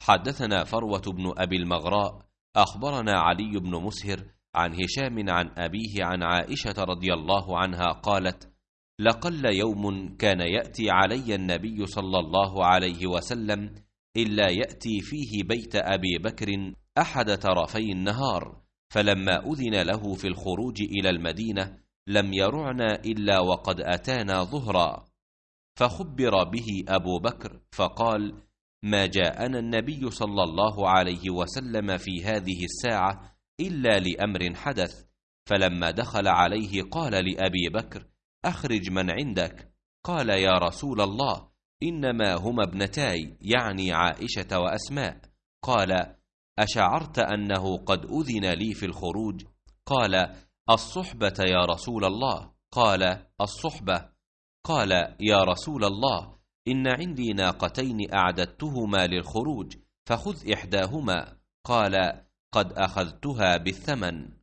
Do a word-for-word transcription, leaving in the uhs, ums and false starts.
حدثنا فروة بن أبي المغراء أخبرنا علي بن مسهر عن هشام عن أبيه عن عائشة رضي الله عنها قالت: لقل يوم كان يأتي علي النبي صلى الله عليه وسلم إلا يأتي فيه بيت أبي بكر أحد طرفي النهار، فلما أذن له في الخروج إلى المدينة لم يرعنا إلا وقد أتانا ظهرا، فخبر به أبو بكر فقال: ما جاءنا النبي صلى الله عليه وسلم في هذه الساعة إلا لأمر حدث. فلما دخل عليه قال لأبي بكر: أخرج من عندك. قال: يا رسول الله، إنما هما ابنتاي، يعني عائشة وأسماء. قال: أشعرت أنه قد أذن لي في الخروج؟ قال: الصحبة يا رسول الله. قال: الصحبة. قال: يا رسول الله، إن عندي ناقتين أعددتهما للخروج، فخذ إحداهما. قال: قد أخذتها بالثمن.